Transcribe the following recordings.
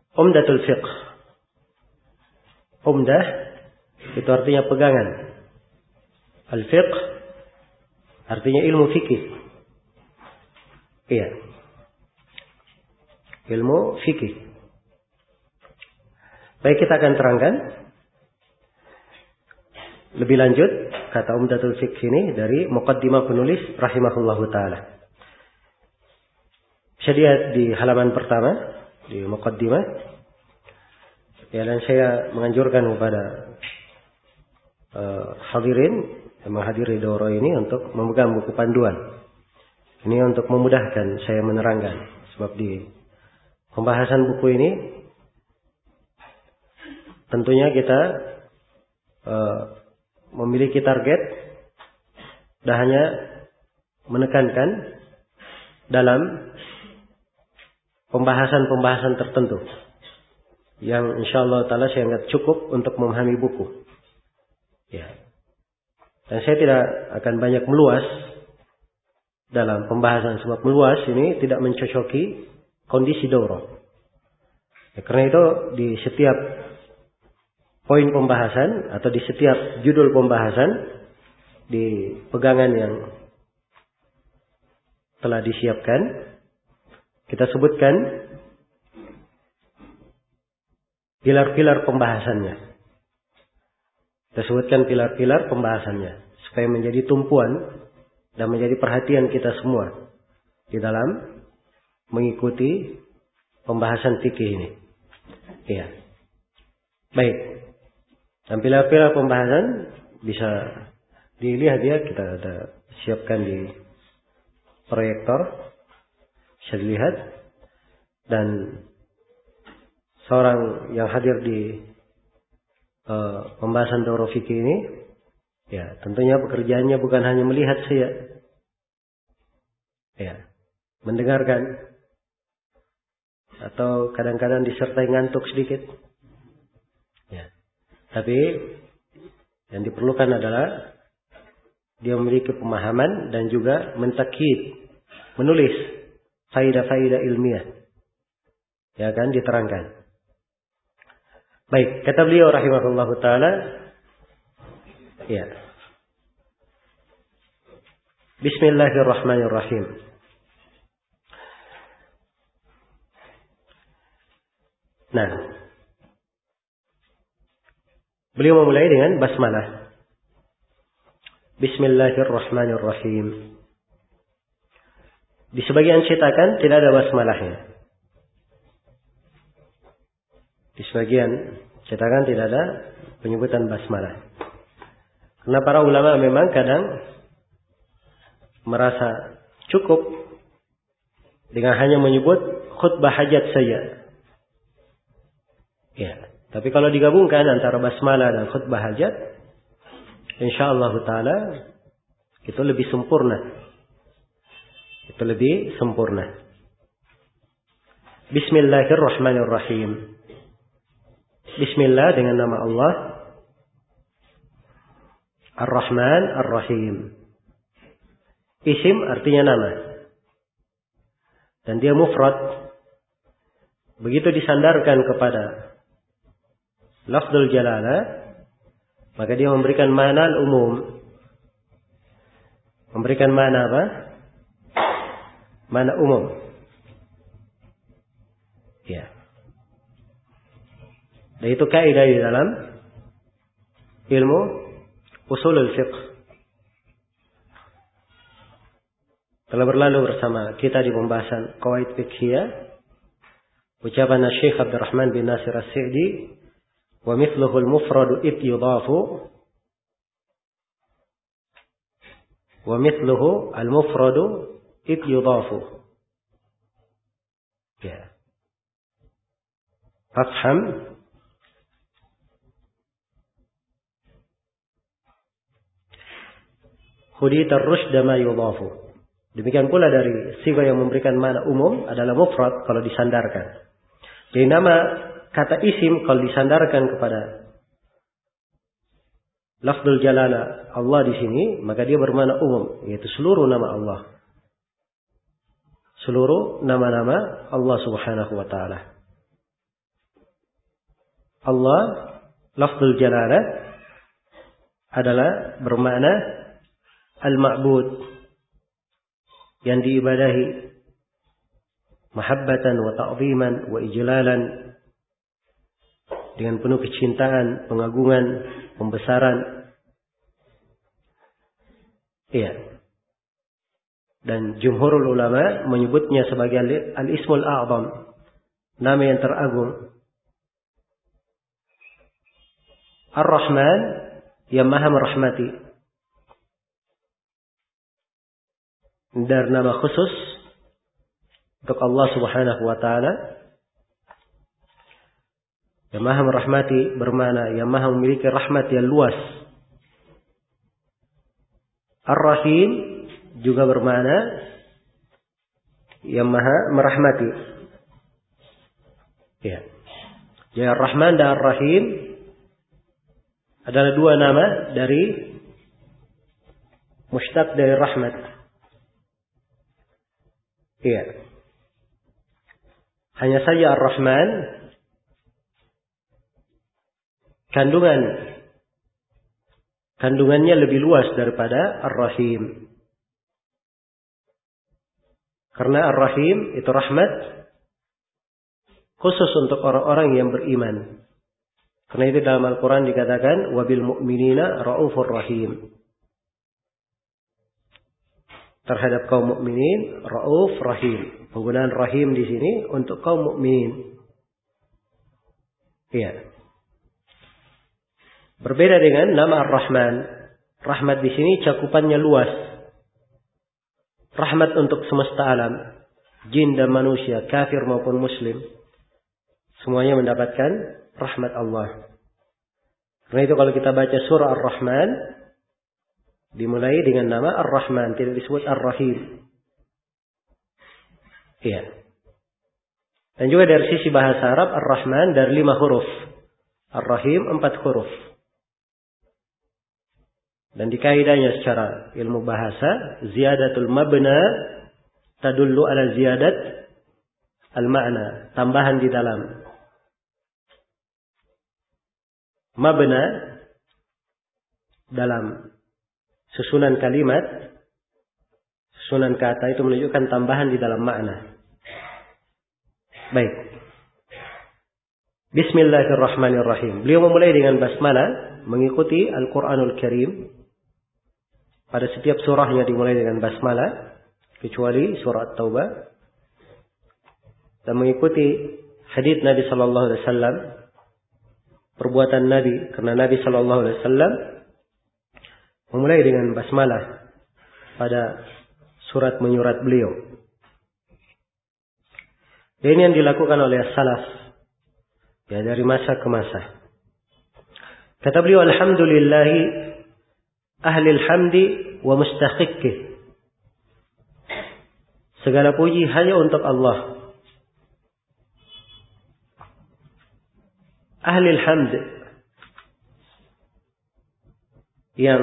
Umdatul fiqh. Umdah itu artinya pegangan. Al-fiqh artinya ilmu fikih. Iya. Ilmu fikih. Baik, kita akan terangkan lebih lanjut kata Umdatul Fiqh ini dari muqaddimah penulis rahimahullahu taala. Bisa lihat di halaman pertama di muqaddimah. Ya, dan saya menganjurkan kepada hadirin yang menghadiri daurah ini untuk memegang buku panduan. Ini untuk memudahkan saya menerangkan. Sebab di pembahasan buku ini tentunya kita memiliki target dan hanya menekankan dalam pembahasan-pembahasan tertentu yang insyaallah ta'ala saya anggap cukup untuk memahami buku. Ya. Dan saya tidak akan banyak meluas dalam pembahasan, sebab meluas ini tidak mencocoki kondisi daurah. Ya, karena itu di setiap poin pembahasan atau di setiap judul pembahasan di pegangan yang telah disiapkan kita sebutkan pilar-pilar pembahasannya. Kita sebutkan pilar-pilar pembahasannya supaya menjadi tumpuan dan menjadi perhatian kita semua di dalam mengikuti pembahasan fikih ini. Iya. Baik. Dan pilar-pilar pembahasan bisa dilihat ya, kita ada siapkan di proyektor. Bisa dilihat. Dan seorang yang hadir di pembahasan daurah fikih ini, ya tentunya pekerjaannya bukan hanya melihat saja, ya, mendengarkan, atau kadang-kadang disertai ngantuk sedikit, ya. Tapi yang diperlukan adalah dia memiliki pemahaman dan juga mentakyid, menulis faidah-faidah ilmiah, ya kan, diterangkan. Baik, kata beliau rahimahullahu taala, ya. Bismillahirrahmanirrahim. Nah, beliau memulai dengan basmalah. Bismillahirrahmanirrahim. Di sebagian cetakan tidak ada basmalahnya. Di sebagian cetakan tidak ada penyebutan basmalah. Karena para ulama memang kadang merasa cukup dengan hanya menyebut khutbah hajat saja. Ya, tapi kalau digabungkan antara basmalah dan khutbah hajat, insyaallah taala itu lebih sempurna. Itu lebih sempurna. Bismillahirrahmanirrahim. Bismillah dengan nama Allah, Ar-Rahman Ar-Rahim. Isim artinya nama, dan dia mufrad. Begitu disandarkan kepada lafzul jalalah, maka dia memberikan makna umum. Memberikan makna apa? Makna umum. Ya. Dan itu kaidah di dalam ilmu ushulul fiqh. Telah berlalu bersama kita di pembahasan qawaid fiqhiyah ucapan Syekh Abdurrahman bin Nasir As-Sa'di, wa mithluhu al-mufradu id yudafu, wa mithluhu al-mufradu id yudafu. Ya. Fafham. Hudita ar-rusyda ma yudafu. Demikian pula dari siga yang memberikan makna umum adalah mufrad kalau disandarkan. Jadi nama kata isim kalau disandarkan kepada lafzul jalalah Allah di sini, maka dia bermakna umum, yaitu seluruh nama Allah. Seluruh nama-nama Allah Subhanahu wa taala. Allah, lafzul jalalah adalah bermakna al-ma'bud, yang diibadahi, mahabbatan wa ta'ziman wa ijlalan, dengan penuh kecintaan, pengagungan, pembesaran. Iya. Dan jumhurul ulama menyebutnya sebagai al-ismul a'zam, nama yang teragung. Ar-Rahman, yang maha merahmati. Dan nama khusus untuk Allah Subhanahu wa ta'ala. Yang maha merahmati bermakna yang maha memiliki rahmat yang luas. Ar-Rahim juga bermakna yang maha merahmati. Ya. Jadi Ar-Rahman dan Ar-Rahim adalah dua nama dari mushtaq dari rahmat. Iya. Hanya saja Ar-Rahman kandungannya lebih luas daripada Ar-Rahim. Karena Ar-Rahim itu rahmat khusus untuk orang-orang yang beriman. Karena itu dalam Al-Quran dikatakan wabil mu'minina ra'ufur rahim. Terhadap kaum mukminin ra'uf rahim. Penggunaan rahim di sini untuk kaum mukminin. Iya. Berbeda dengan nama Ar-Rahman. Rahmat di sini cakupannya luas. Rahmat untuk semesta alam, jin dan manusia, kafir maupun muslim, semuanya mendapatkan rahmat Allah. Karena itu kalau kita baca surah Ar-Rahman, dimulai dengan nama Ar-Rahman, tidak disebut Ar-Rahim. Iya. Dan juga dari sisi bahasa Arab, Ar-Rahman dari 5 huruf, Ar-Rahim 4 huruf. Dan di kaidahnya secara ilmu bahasa, ziyadatul mabna tadullu ala ziyadat al-ma'na, tambahan di dalam. Mabna dalam susunan kalimat, susunan kata itu menunjukkan tambahan di dalam makna. Baik. Bismillahirrahmanirrahim. Beliau memulai dengan basmalah, mengikuti Al-Quranul Karim. Pada setiap surahnya dimulai dengan basmalah, kecuali surah At-Taubah. Dan mengikuti hadits Nabi sallallahu alaihi wasallam, perbuatan Nabi, karena Nabi sallallahu alaihi wasallam memulai dengan basmalah pada surat menyurat beliau. Dan ini yang dilakukan oleh salaf, ya, dari masa ke masa. Kata beliau, alhamdulillahi ahlil hamdi wa mustahiqqih. Segala puji hanya untuk Allah. Ahlil hamd, yang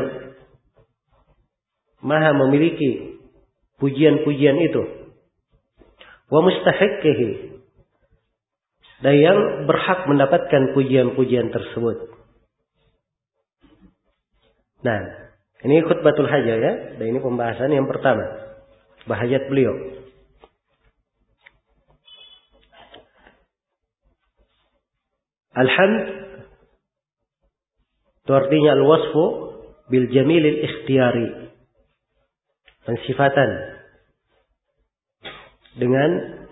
maha memiliki pujian-pujian itu. Wa mustahiqqih, dan yang berhak mendapatkan pujian-pujian tersebut. Nah, ini khutbatul hajah, ya. Dan ini pembahasan yang pertama, bahajat beliau. Alhamd itu artinya al-wasfu bil jamilil ikhtiyari, pensifatan dengan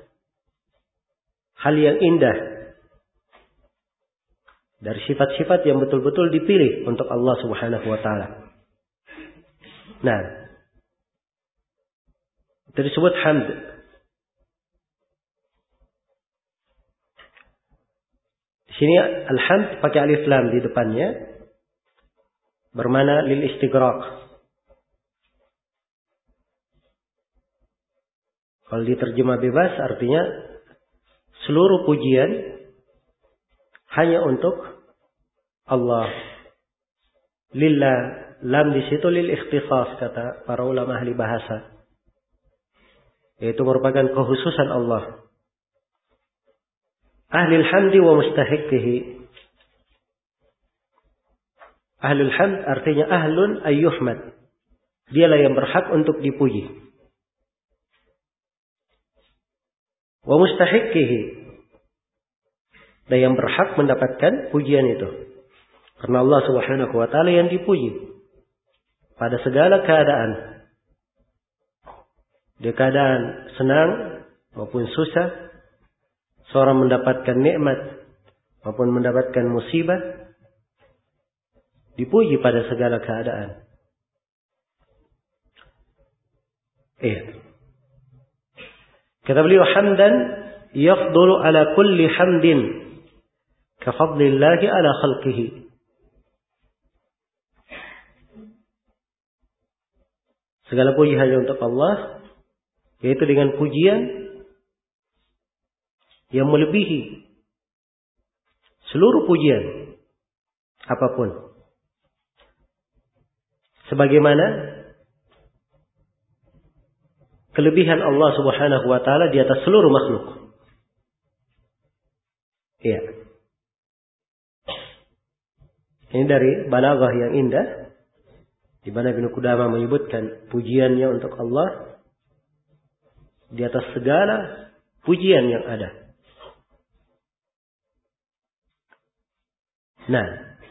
hal yang indah dari sifat-sifat yang betul-betul dipilih untuk Allah Subhanahu wa ta'ala. Nah, itu disebut hamd. Di sini alhamd pakai alif lam di depannya, bermakna lil istighraq. Kalau diterjemah bebas artinya seluruh pujian hanya untuk Allah. Lillah, lam di situ lil ikhtisas, kata para ulama ahli bahasa. Yaitu merupakan kekhususan Allah. Ahlil hamdi wa mustahiqihi, Ahlul hamd artinya ahlun ayyuhmad. Dialah yang berhak untuk dipuji. Wa mustahiqihi. Dan yang berhak mendapatkan pujian itu. Karena Allah Subhanahu wa taala yang dipuji pada segala keadaan. Di keadaan senang maupun susah, seorang mendapatkan nikmat maupun mendapatkan musibah, dipuji pada segala keadaan. Kata beliau, hamdan yafdulu ala kulli hamdin kafadlillahi ala khalqihi. Segala puji hanya untuk Allah, yaitu dengan pujian yang melebihi seluruh pujian apapun. Sebagaimana kelebihan Allah Subhanahu wa taala di atas seluruh makhluk. Iya. Ini dari balaghah yang indah, di mana Ibnu Qudamah menyebutkan pujiannya untuk Allah di atas segala pujian yang ada. Nah,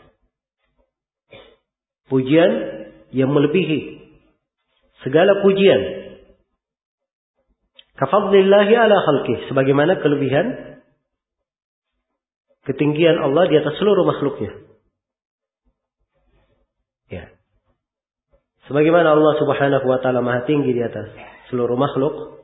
pujian yang melebihi segala pujian. Kafadlillahi ala khalqih, sebagaimana kelebihan ketinggian Allah di atas seluruh makhluknya. Ya. Sebagaimana Allah Subhanahu wa taala maha tinggi di atas seluruh makhluk,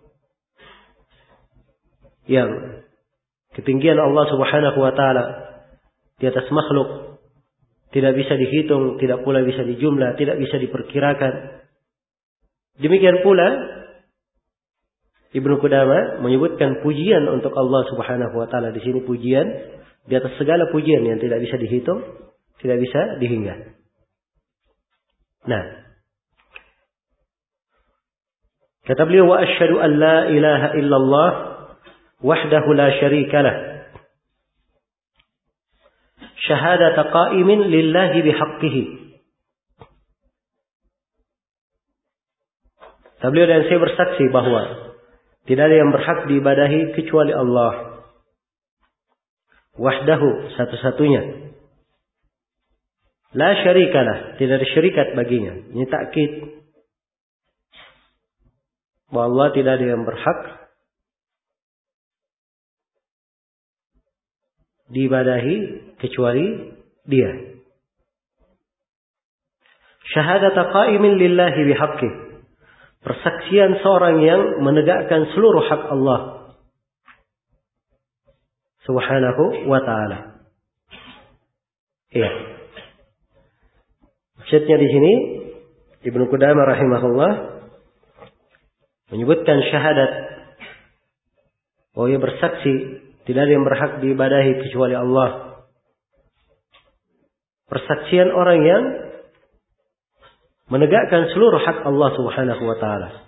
yang ketinggian Allah Subhanahu wa taala di atas makhluk tidak bisa dihitung, tidak pula bisa dijumlah, tidak bisa diperkirakan. Demikian pula Ibnu Qudamah menyebutkan pujian untuk Allah Subhanahu wa taala di sini, pujian di atas segala pujian yang tidak bisa dihitung, tidak bisa dihingga. Nah, kata beliau, wa asyhadu an la ilaha illallah wahdahu la syarika lah. Syahadata qa'imin lillahi bihaqqihi. Kata beliau, dan saya bersaksi bahwa tidak ada yang berhak diibadahi kecuali Allah. Wahdahu, satu-satunya. La syarikalah, tidak ada syarikat baginya. Ini takkid bahwa Allah tidak ada yang berhak diibadahi kecuali Dia. Syahadata qa'imin lillahi bihaqqih. Persaksian seorang yang menegakkan seluruh hak Allah Subhanahu wa ta'ala. Iya. Maksudnya di sini Ibnu Qudamah rahimahullah menyebutkan syahadat bahwa ia bersaksi tidak ada yang berhak diibadahi kecuali Allah. Persaksian orang yang menegakkan seluruh hak Allah Subhanahu wa taala.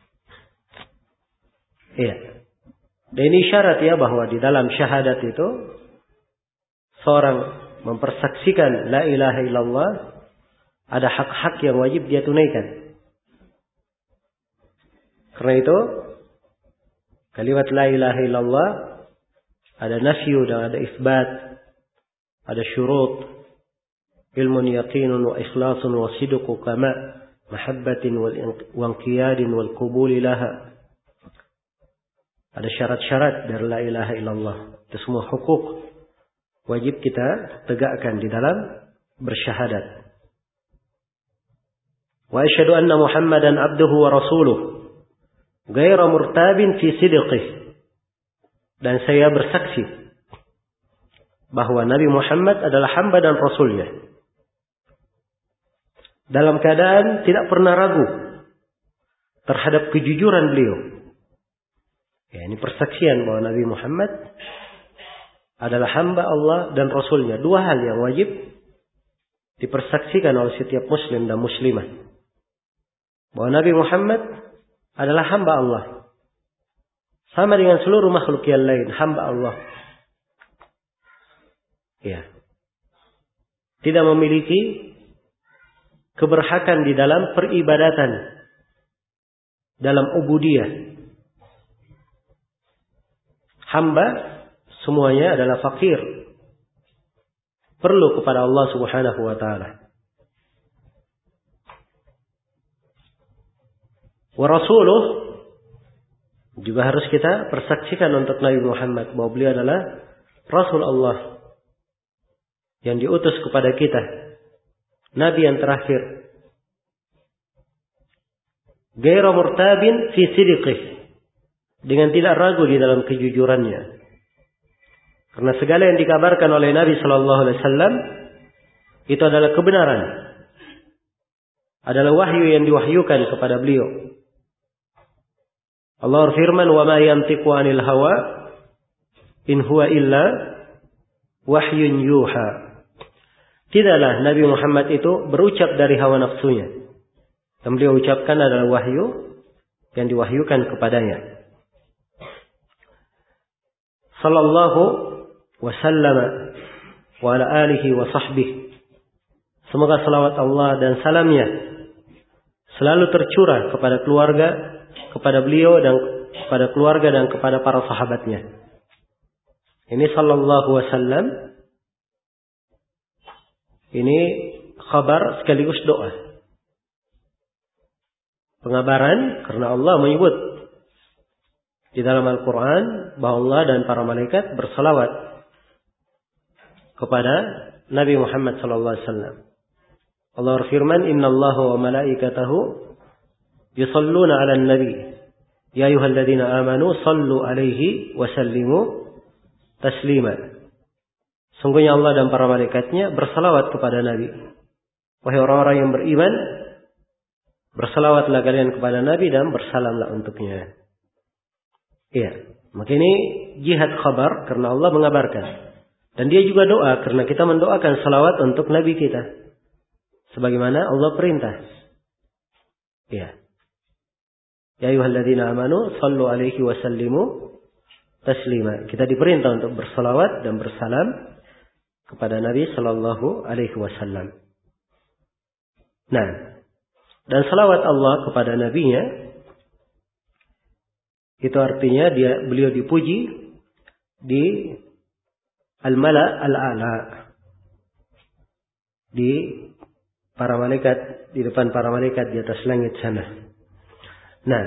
Iya. Dan ini syarat ya bahwa di dalam syahadat itu seorang mempersaksikan la ilaha illallah, ada hak-hak yang wajib dia tunaikan. Karena itu kalimat la ilaha illallah ada nafyu dan ada isbat, ada syurut. Ilmun yaqinun wa ikhlasun wa sidqu kama mahabbatin wa inqiyadin wal qubuli laha. Ada syarat-syarat dari la ilaha illallah. Itu semua hukuk wajib kita tegakkan di dalam bersyahadat. Wa asyhadu anna Muhammadan abduhu wa rasuluh ghairu murtabin fi sidqih. Dan saya bersaksi bahwa Nabi Muhammad adalah hamba dan rasulnya, dalam keadaan tidak pernah ragu terhadap kejujuran beliau. Ya, ini persaksian bahwa Nabi Muhammad adalah hamba Allah dan Rasulnya. Dua hal yang wajib dipersaksikan oleh setiap muslim dan muslimah. Bahwa Nabi Muhammad adalah hamba Allah. Sama dengan seluruh makhluk yang lain, hamba Allah. Ya. Tidak memiliki keberhakan di dalam peribadatan, dalam ubudiyah. Hamba semuanya adalah fakir, perlu kepada Allah Subhanahu wa taala. Wa rasuluh, juga harus kita persaksikan untuk Nabi Muhammad bahwa beliau adalah Rasul Allah yang diutus kepada kita, Nabi yang terakhir. Ghairu murtabin fi sidqihi, dengan tidak ragu di dalam kejujurannya. Karena segala yang dikabarkan oleh Nabi sallallahu alaihi wasallam itu adalah kebenaran. Adalah wahyu yang diwahyukan kepada beliau. Allah berfirman, "Wa ma yantiqu 'anil hawa in huwa illa wahyun yuha." Tidaklah Nabi Muhammad itu berucap dari hawa nafsunya. Yang beliau ucapkan adalah wahyu yang diwahyukan kepadanya. Sallallahu wa sallama wa ala alihi wa sahbihi. Semoga salawat Allah dan salamnya selalu tercurah kepada keluarga, kepada beliau dan kepada keluarga dan kepada para sahabatnya. Ini sallallahu wasallam. Ini khabar sekaligus doa. Pengabaran karena Allah menyebut di dalam Al-Quran bahwa Allah dan para malaikat bersalawat kepada Nabi Muhammad sallallahu alaihi wasallam. Allah berfirman, "Inna Allah wa malaikatahu yusalluna 'alan nabi. Ya ayyuhalladzina amanu sallu 'alaihi wa sallimu taslima." Sungguhnya Allah dan para malaikatnya bersalawat kepada Nabi. Wahai orang-orang yang beriman, bersalawatlah kalian kepada Nabi dan bersalamlah untuknya. Iya, maka ini jihad khabar karena Allah mengabarkan. Dan dia juga doa karena kita mendoakan salawat untuk Nabi kita. Sebagaimana Allah perintah. Iya. Ya ayyuhalladzina amanu sallu alaihi wa sallimu taslima. Kita diperintah untuk bersalawat dan bersalam kepada Nabi sallallahu alaihi wasallam. Nah, dan salawat Allah kepada nabinya itu artinya beliau dipuji di al-mala al-a'la, di para malaikat, di depan para malaikat di atas langit sana. Nah,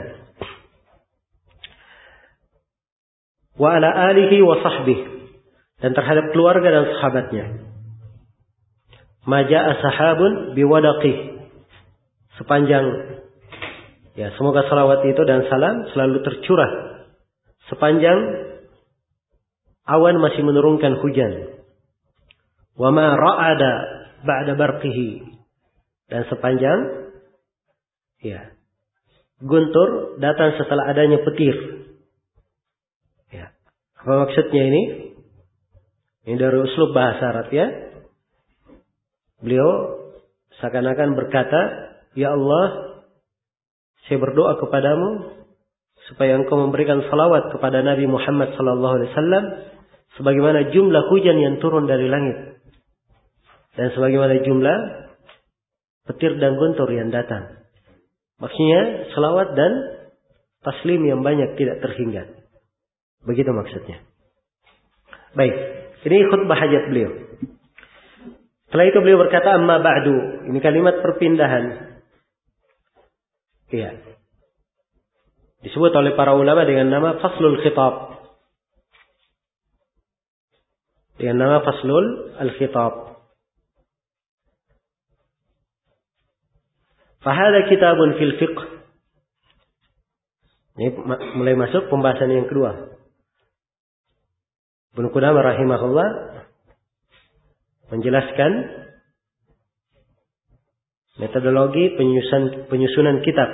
wa ala alihi wa sahbihi, dan terhadap keluarga dan sahabatnya. Maja'a sahabun biwadaqih, sepanjang ya semoga salawat itu dan salam selalu tercurah sepanjang awan masih menurunkan hujan. Wa ma ra'ada ba'da barqihi, dan sepanjang ya guntur datang setelah adanya petir. Ya. Apa maksudnya ini? Ini dari uslub bahasa Arab ya. Beliau seakan-akan berkata, "Ya Allah, saya berdoa kepadamu supaya engkau memberikan salawat kepada Nabi Muhammad sallallahu alaihi wasallam sebagaimana jumlah hujan yang turun dari langit dan sebagaimana jumlah petir dan guntur yang datang." Maksudnya salawat dan taslim yang banyak tidak terhingga. Begitu maksudnya. Baik, ini khutbah hajat beliau. Setelah itu beliau berkata, "Amma ba'du." Ini kalimat perpindahan. Iya. Disebut oleh para ulama dengan nama faslul khitab. Dengan nama faslul al-khitab. Fahada kitabun fil fiqh. Ini mulai masuk pembahasan yang kedua. Ibnu Qudamah rahimahullah menjelaskan metodologi penyusunan kitab.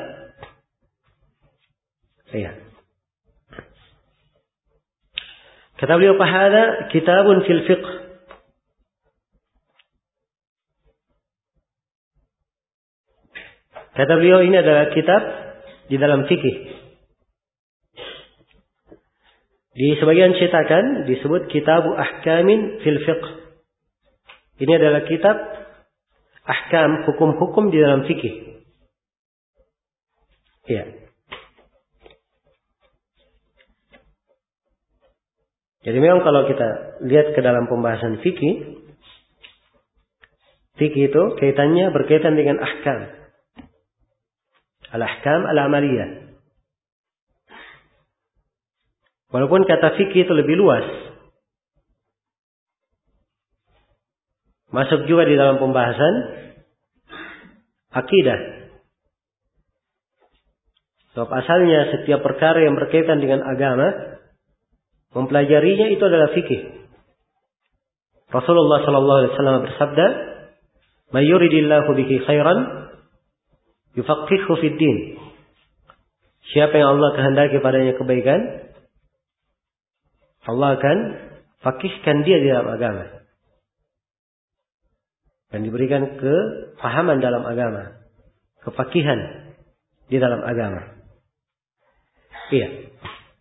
Iya. Kata beliau, "Fahada kitabun fil fiqh." Kata beliau, ini adalah kitab di dalam fikih. Di sebagian cetakan disebut Kitabu Ahkamin fil Fiqh. Ini adalah kitab ahkam, hukum-hukum di dalam fikih. Ya. Jadi memang kalau kita lihat ke dalam pembahasan fikih, fikih itu kaitannya berkaitan dengan ahkam. Al-ahkam al-amaliyah. Walaupun kata fikih itu lebih luas, masuk juga di dalam pembahasan akidah. Sebab asalnya setiap perkara yang berkaitan dengan agama, mempelajarinya itu adalah fikih. Rasulullah sallallahu alaihi wasallam bersabda, "May yuridillahu bihi khairan yufaqqihhu fid din." Siapa yang Allah kehendaki padanya kebaikan, Allah akan fakihkan dia di dalam agama. Dan diberikan kefahaman dalam agama, kefakihan di dalam agama. Iya.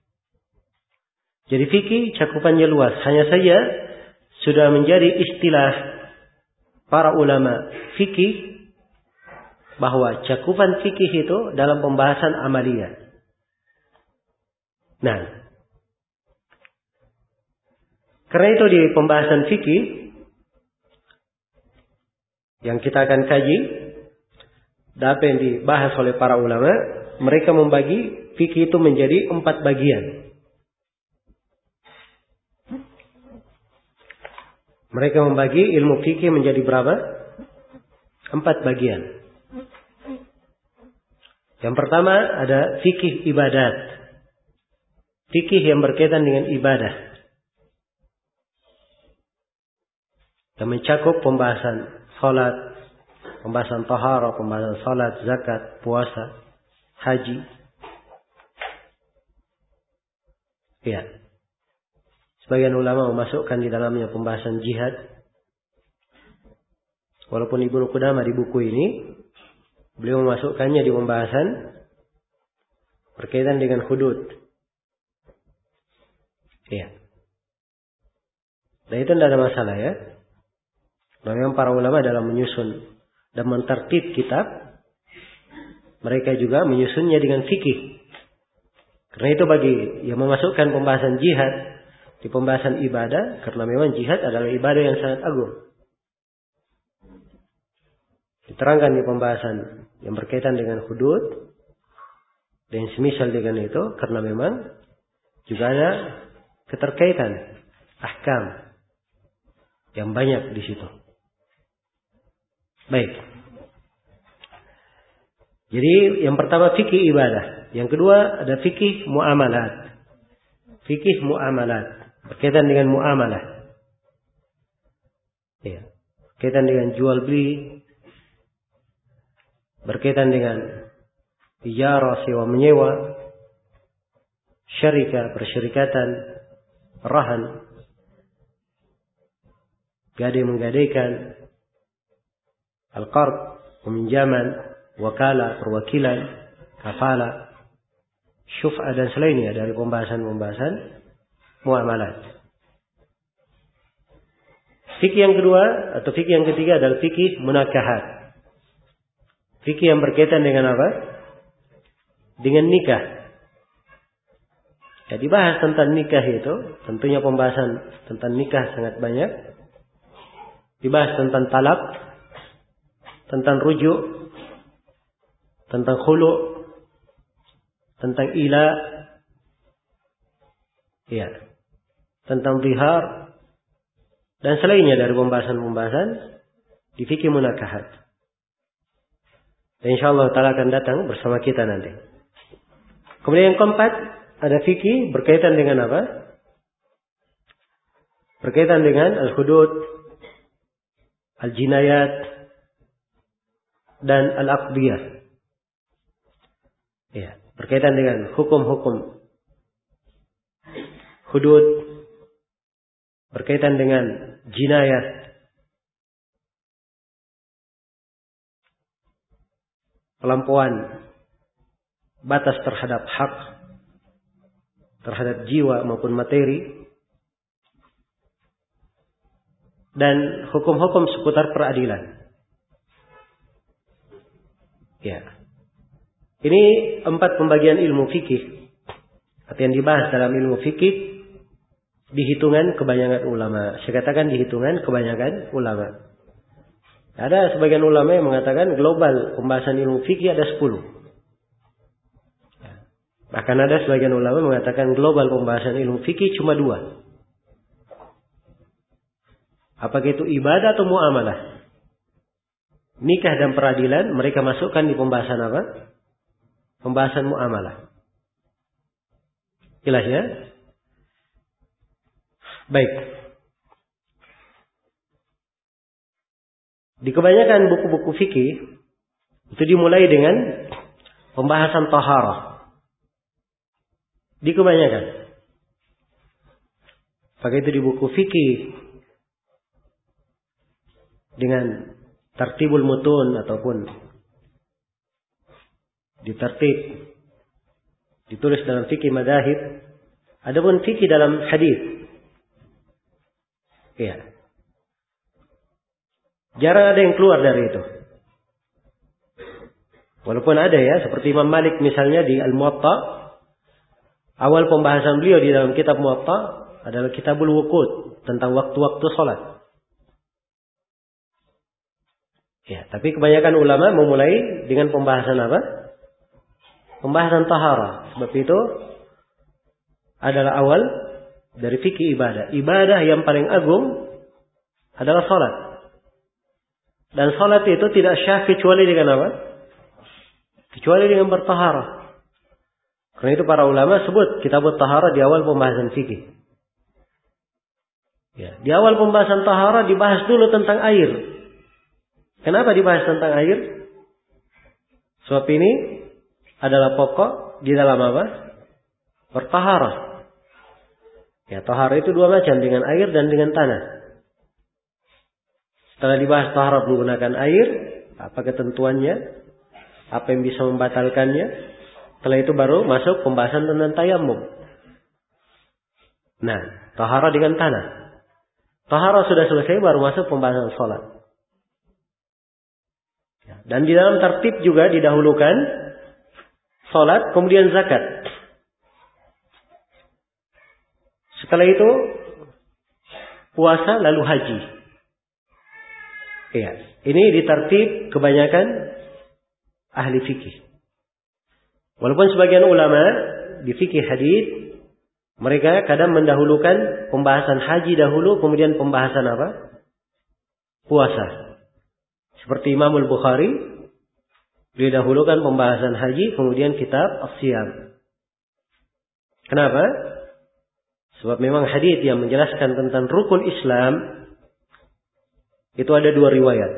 Jadi fikih cakupannya luas. Hanya saja sudah menjadi istilah para ulama fikih bahwa cakupan fikih itu dalam pembahasan amaliyah. Nah, karena itu di pembahasan fikih yang kita akan kaji, apa yang dibahas oleh para ulama, mereka membagi fikih itu menjadi 4 bagian. Mereka membagi ilmu fikih menjadi berapa? 4 bagian. Yang pertama ada fikih ibadat. Fikih yang berkaitan dengan ibadah. Yang mencakup pembahasan salat, pembahasan taharah, pembahasan salat, zakat, puasa, haji. Ya. Sebagian ulama memasukkan di dalamnya pembahasan jihad. Walaupun Ibnu Qudamah di buku ini, beliau memasukkannya di pembahasan berkaitan dengan hudud. Ya. Dan itu tidak ada masalah ya. Memang para ulama dalam menyusun dan mentertib kitab, mereka juga menyusunnya dengan fikih. Karena itu bagi yang memasukkan pembahasan jihad di pembahasan ibadah, karena memang jihad adalah ibadah yang sangat agung. Diterangkan di pembahasan yang berkaitan dengan hudud dan semisal dengan itu, karena memang juga ada keterkaitan ahkam yang banyak di situ. Baik. Jadi yang pertama fikih ibadah, yang kedua ada fikih muamalat. Fikih muamalat berkaitan dengan muamalah. Ya. Berkaitan dengan jual beli, berkaitan dengan ijarah sewa menyewa, syarikah persyarikatan, rahan, gadai menggadaikan, al-qard peminjaman, wakala perwakilan, kafala, syuf'ah dan selainnya dari pembahasan-pembahasan muamalat. Fikih yang kedua atau fikih yang ketiga adalah fikih munakahat. Fikih yang berkaitan dengan apa? Dengan nikah. Ya, dibahas tentang nikah itu, tentunya pembahasan tentang nikah sangat banyak. Dibahas tentang talak, tentang rujuk, tentang khulu', tentang ila, ya, tentang zihar dan selainnya dari pembahasan-pembahasan di fikih munakahat. Dan insyaallah taala akan datang bersama kita nanti. Kemudian yang keempat ada fikih berkaitan dengan apa? Berkaitan dengan al-hudud, al-jinayat dan al-aqdiyah. Ya, berkaitan dengan hukum-hukum hudud, berkaitan dengan jinayah, pelampauan batas terhadap hak, terhadap jiwa maupun materi, dan hukum-hukum seputar peradilan. Ya. Ini 4 pembagian ilmu fikih. Atau yang dibahas dalam ilmu fikih di hitungan kebanyakan ulama. Saya katakan di hitungan kebanyakan ulama. Ada sebagian ulama yang mengatakan global pembahasan ilmu fikih ada 10. Bahkan ada sebagian ulama mengatakan global pembahasan ilmu fikih cuma 2. Apakah itu ibadah atau muamalah? Nikah dan peradilan mereka masukkan di pembahasan apa? Pembahasan muamalah. Jelas ya? Baik. Di kebanyakan buku-buku fikih itu dimulai dengan pembahasan taharah. Di kebanyakan. Apakah itu di buku fikih dengan tartibul mutun ataupun ditulis dalam fikih madzhab, adapun fikih dalam hadis. Iya. Jarang ada yang keluar dari itu. Walaupun ada ya, seperti Imam Malik misalnya di Al-Muwatta, awal pembahasan beliau di dalam kitab Muwatta adalah Kitabul Wuqud tentang waktu-waktu salat. Ya, tapi kebanyakan ulama memulai dengan pembahasan apa? Pembahasan taharah. Sebab itu adalah awal dari fikih ibadah. Ibadah yang paling agung adalah salat. Dan salat itu tidak syah kecuali dengan apa? Kecuali dengan bertaharah. Karena itu para ulama sebut kitab taharah di awal pembahasan fikih. Ya, di awal pembahasan taharah dibahas dulu tentang air. Kenapa dibahas tentang air? Sebab ini adalah pokok di dalam apa? Bertaharah. Ya, taharah itu 2 macam, dengan air dan dengan tanah. Setelah dibahas taharah menggunakan air, apa ketentuannya? Apa yang bisa membatalkannya? Setelah itu baru masuk pembahasan tentang tayammum. Nah, taharah dengan tanah. Taharah sudah selesai baru masuk pembahasan salat. Dan di dalam tertib juga didahulukan salat, kemudian zakat. Setelah itu puasa, lalu haji. Iya, ini ditertib kebanyakan ahli fikih. Walaupun sebagian ulama di fikih hadis mereka kadang mendahulukan pembahasan haji dahulu, kemudian pembahasan apa? Puasa. Seperti Imam Al-Bukhari, dia dahulukan pembahasan haji, kemudian kitab As-Siyam. Kenapa? Sebab memang hadis yang menjelaskan tentang rukun Islam itu ada 2 riwayat.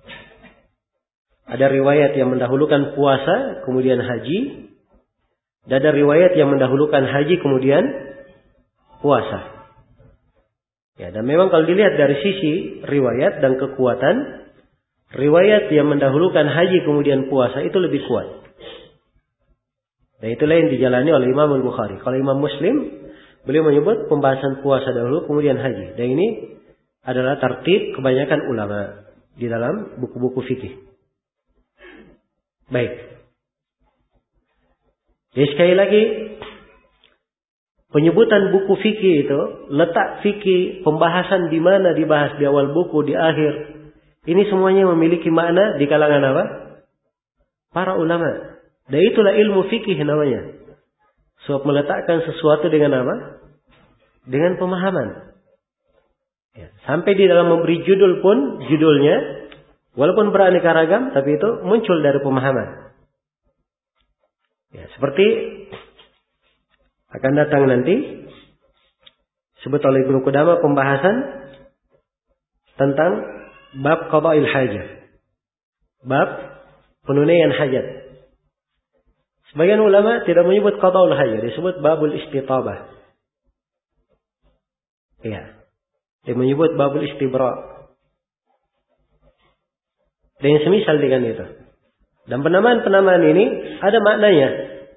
Ada riwayat yang mendahulukan puasa, kemudian haji. Dan ada riwayat yang mendahulukan haji, kemudian puasa. Ya, dan memang kalau dilihat dari sisi riwayat dan kekuatan, riwayat yang mendahulukan haji kemudian puasa itu lebih kuat. Dan itulah yang dijalani oleh Imam Al-Bukhari. Kalau Imam Muslim, beliau menyebut pembahasan puasa dahulu kemudian haji. Dan ini adalah tertib kebanyakan ulama di dalam buku-buku fikih. Baik. Jadi sekali lagi, penyebutan buku fikih itu, letak fikih, pembahasan di mana dibahas di awal buku, di akhir, ini semuanya memiliki makna di kalangan apa? Para ulama. Dan itulah ilmu fikih namanya. Sebab meletakkan sesuatu dengan apa? Dengan pemahaman. Ya, sampai di dalam memberi judul pun, judulnya, walaupun beraneka ragam, tapi itu muncul dari pemahaman. Ya, seperti akan datang nanti, sebut oleh Ibnu Qudamah pembahasan tentang bab qada'il hajah. Bab penunaian hajat. Sebagian ulama tidak menyebut qada'ul hajah, disebut babul istitabah. Ya. Dia menyebut babul istibra. Dan yang semisal dengan itu. Dan penamaan-penamaan ini ada maknanya.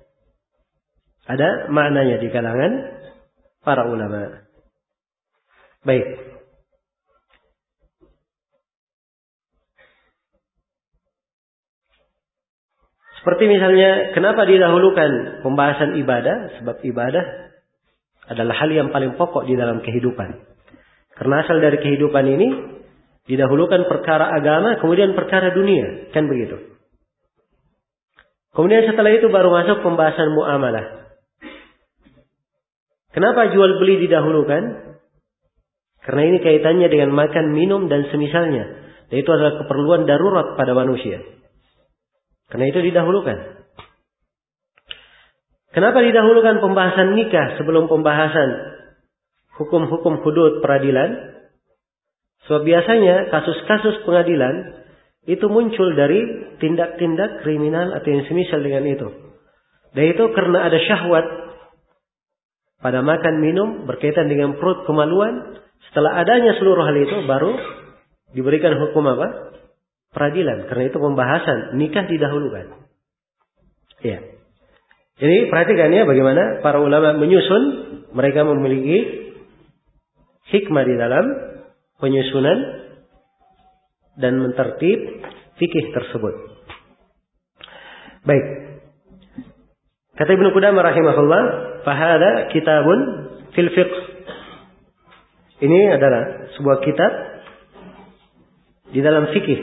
Ada maknanya di kalangan para ulama. Baik. Seperti misalnya, kenapa didahulukan pembahasan ibadah? Sebab ibadah adalah hal yang paling pokok di dalam kehidupan. Karena asal dari kehidupan ini, didahulukan perkara agama, kemudian perkara dunia. Kan begitu. Kemudian setelah itu baru masuk pembahasan muamalah. Kenapa jual beli didahulukan? Karena ini kaitannya dengan makan, minum, dan semisalnya. Dan itu adalah keperluan darurat pada manusia. Karena itu didahulukan. Kenapa didahulukan pembahasan nikah sebelum pembahasan hukum-hukum hudud peradilan? Sebab biasanya kasus-kasus pengadilan itu muncul dari tindak-tindak kriminal atau yang semisal dengan itu. Dan itu karena ada syahwat pada makan minum berkaitan dengan perut, kemaluan. Setelah adanya seluruh hal itu baru diberikan hukum apa? Peradilan. Karena itu pembahasan nikah didahulukan. Ya. Jadi perhatikan ya bagaimana para ulama menyusun. Mereka memiliki hikmah di dalam penyusunan dan mentertib fikih tersebut. Baik. Kata Ibnu Qudamah rahimahullah, "Fahada kitabun fil fiqh." Ini adalah sebuah kitab di dalam fikih.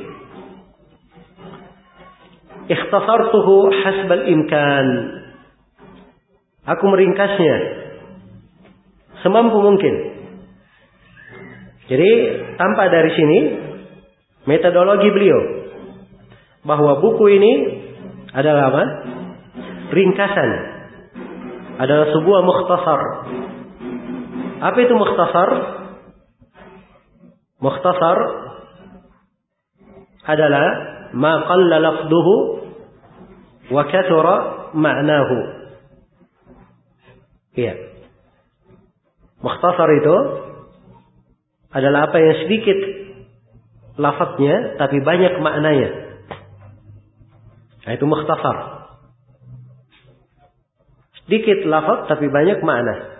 Ikhtasartuhu hasbal imkan. Aku meringkasnya semampu mungkin. Jadi tampak dari sini metodologi beliau bahwa buku ini adalah apa? Ringkasan. Adalah sebuah mukhtasar. Apa itu mukhtasar? Mukhtasar adalah ma qalla lafduhu wa kathura ma'nahu. Iya. Mukhtasar itu adalah apa yang sedikit lafadznya tapi banyak maknanya. Nah, itu mukhtasar. Sedikit lafadz tapi banyak makna.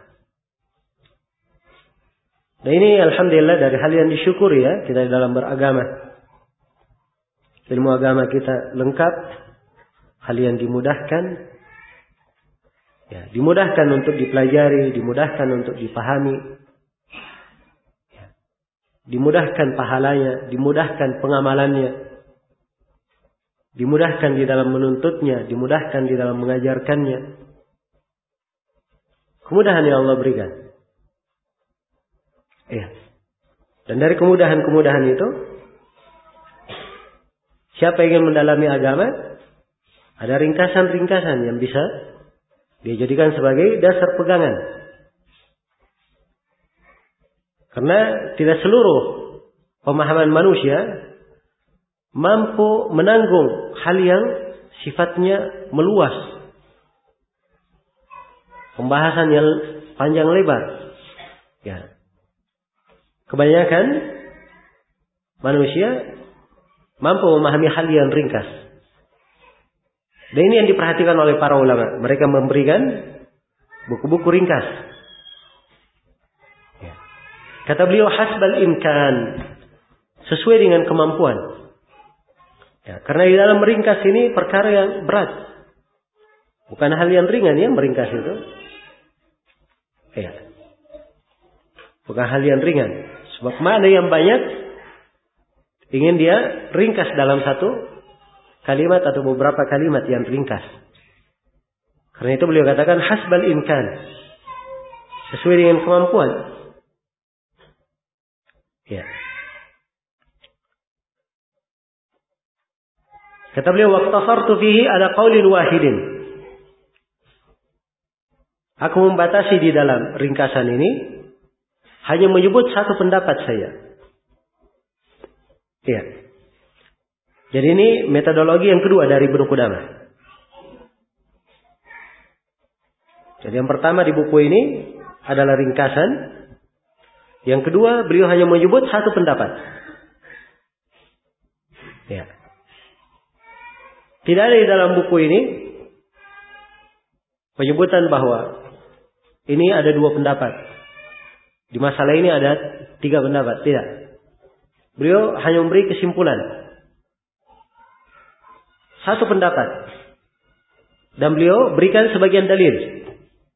Nah, ini alhamdulillah dari hal yang disyukuri ya kita dalam beragama. Ilmu agama kita lengkap, hal yang dimudahkan. Ya, dimudahkan untuk dipelajari, dimudahkan untuk dipahami. Ya, dimudahkan pahalanya, dimudahkan pengamalannya. Dimudahkan di dalam menuntutnya, dimudahkan di dalam mengajarkannya. Kemudahan yang Allah berikan. Ya. Dan dari kemudahan-kemudahan itu, siapa yang ingin mendalami agama, ada ringkasan-ringkasan yang bisa dia jadikan sebagai dasar pegangan. Karena tidak seluruh pemahaman manusia mampu menanggung hal yang sifatnya meluas. Pembahasan yang panjang lebar. Ya. Kebanyakan manusia mampu memahami hal yang ringkas. Dan ini yang diperhatikan oleh para ulama. Mereka memberikan buku-buku ringkas. Ya. Kata beliau hasbal imkan. Sesuai dengan kemampuan. Ya, karena di dalam meringkas ini perkara yang berat. Bukan hal yang ringan ya meringkas itu. Ya. Bukan hal yang ringan. Sebab makna yang banyak ingin dia ringkas dalam satu kalimat atau beberapa kalimat yang ringkas. Karena itu beliau katakan hasbal imkan. Sesuai dengan kemampuan. Ya. Kata beliau waqtasartu fihi ala qaulin wahidin. Aku membatasi di dalam ringkasan ini hanya menyebut satu pendapat saya. Iya. Jadi ini metodologi yang kedua dari Ibnu Qudamah. Jadi yang pertama di buku ini adalah ringkasan. Yang kedua beliau hanya menyebut satu pendapat. Ya. Tidak ada di dalam buku ini penyebutan bahwa ini ada dua pendapat. Di masalah ini ada tiga pendapat. Tidak. Beliau hanya memberi kesimpulan. Satu pendapat. Dan beliau berikan sebagian dalil.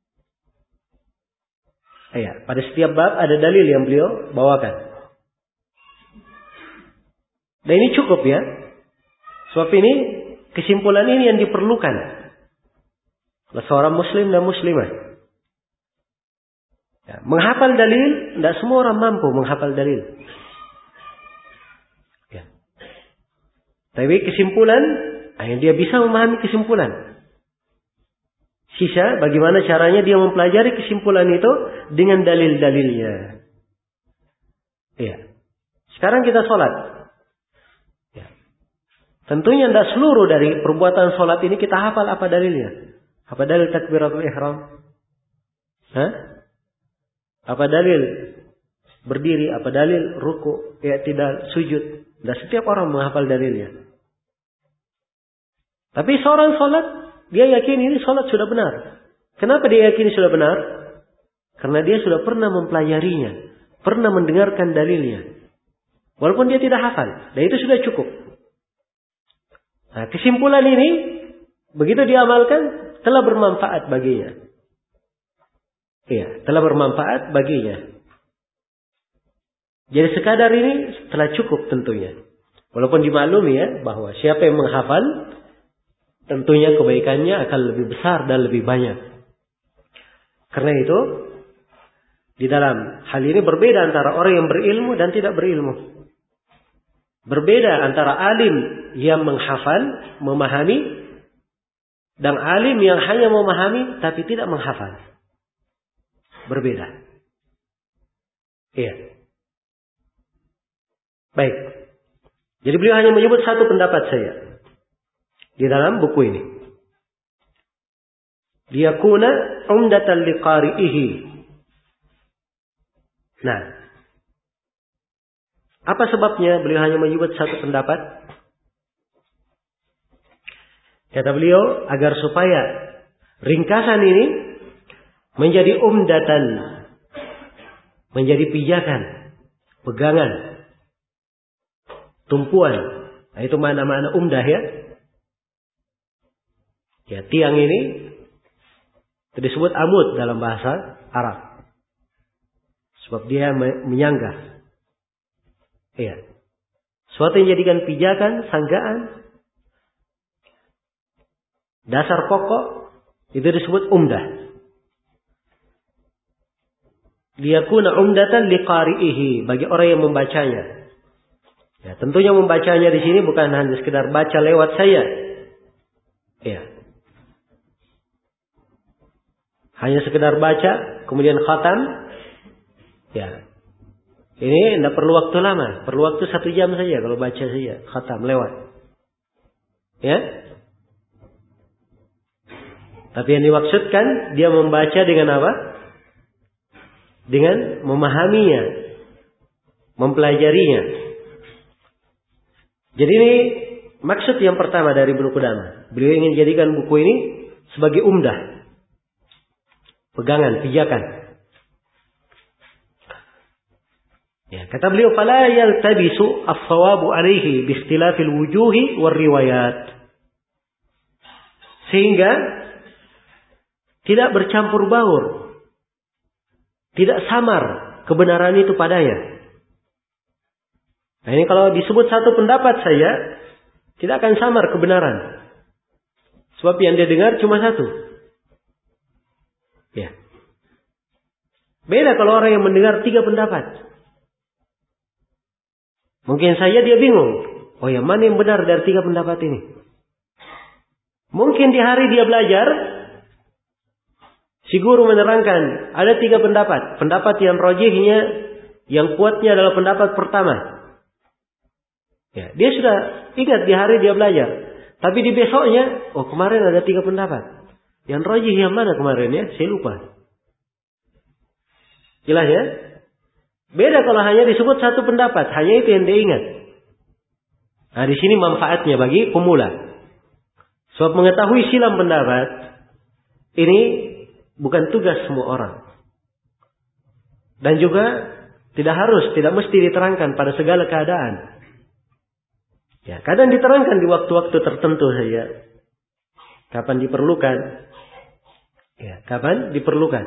Ya, pada setiap bab ada dalil yang beliau bawakan. Dan ini cukup ya. Sebab ini kesimpulan ini yang diperlukan oleh seorang muslim dan muslimah. Ya, menghafal dalil, tidak semua orang mampu menghafal dalil. Ya. Tapi kesimpulan, dia bisa memahami kesimpulan. Sisa bagaimana caranya dia mempelajari kesimpulan itu dengan dalil-dalilnya. Iya. Sekarang kita sholat. Ya. Tentunya tidak seluruh dari perbuatan sholat ini kita hafal apa dalilnya. Apa dalil takbiratul ihram? Hah? Apa dalil berdiri? Apa dalil ruku? I'tidal, sujud? Tidak setiap orang menghafal dalilnya. Tapi seorang sholat, dia yakin ini sholat sudah benar. Kenapa dia yakin sudah benar? Karena dia sudah pernah mempelajarinya. Pernah mendengarkan dalilnya. Walaupun dia tidak hafal. Dan itu sudah cukup. Nah, kesimpulan ini, begitu diamalkan, telah bermanfaat baginya. Iya, telah bermanfaat baginya. Jadi sekadar ini telah cukup tentunya. Walaupun dimaklumi ya, bahwa siapa yang menghafal, tentunya kebaikannya akan lebih besar dan lebih banyak. Karena itu, di dalam hal ini berbeda antara orang yang berilmu dan tidak berilmu. Berbeda antara alim yang menghafal, memahami, dan alim yang hanya memahami tapi tidak menghafal. Berbeda. Iya. Baik. Jadi beliau hanya menyebut satu pendapat saya di dalam buku ini. Liyakuna umdatan liqari'ihi. Nah, apa sebabnya beliau hanya menyebut satu pendapat? Kata beliau, agar supaya ringkasan ini menjadi umdatan, menjadi pijakan, pegangan, tumpuan. Nah, itu mana-mana umdah ya. Ya, tiang ini itu disebut amud dalam bahasa Arab. Sebab dia menyanggah. Iya. Suatu yang dijadikan pijakan, sanggaan, dasar pokok, itu disebut umdah. Liyakuna umdatan liqari'ihi, bagi orang yang membacanya. Ya, tentunya membacanya di sini bukan hanya sekedar baca lewat saya. Ya. Hanya sekedar baca, kemudian khatam. Ya. Ini tidak perlu waktu lama. Perlu waktu 1 jam saja kalau baca saja. Khatam, lewat. Ya. Tapi yang dimaksudkan, dia membaca dengan apa? Dengan memahaminya. Mempelajarinya. Jadi ini maksud yang pertama dari Ibnu Qudamah. Beliau ingin jadikan buku ini sebagai umdah. Pegangan, pijakan. Ya, kata beliau, fala yaltabisu as-sawabu alaihi bi ikhtilafil wujuhi war riwayat. Sehingga tidak bercampur baur. Tidak samar kebenaran itu padanya. Nah, ini kalau disebut satu pendapat saya, tidak akan samar kebenaran. Sebab yang dia dengar cuma satu. Ya. Beda kalau orang yang mendengar 3 pendapat. Mungkin saja dia bingung. Oh, yang mana yang benar dari 3 pendapat ini? Mungkin di hari dia belajar, si guru menerangkan ada 3 pendapat. Pendapat yang rajihnya, yang kuatnya adalah pendapat pertama. Ya, dia sudah ingat di hari dia belajar. Tapi di besoknya, oh kemarin ada 3 pendapat. Yang rajih yang mana kemarin ya? Saya lupa. Jelas ya? Beda kalau hanya disebut satu pendapat. Hanya itu yang dia ingat. Nah, di sini manfaatnya bagi pemula. Sebab mengetahui silam pendapat, ini bukan tugas semua orang. Dan juga tidak mesti diterangkan pada segala keadaan. Ya, kadang diterangkan di waktu-waktu tertentu saja. Kapan diperlukan? Ya, kapan diperlukan?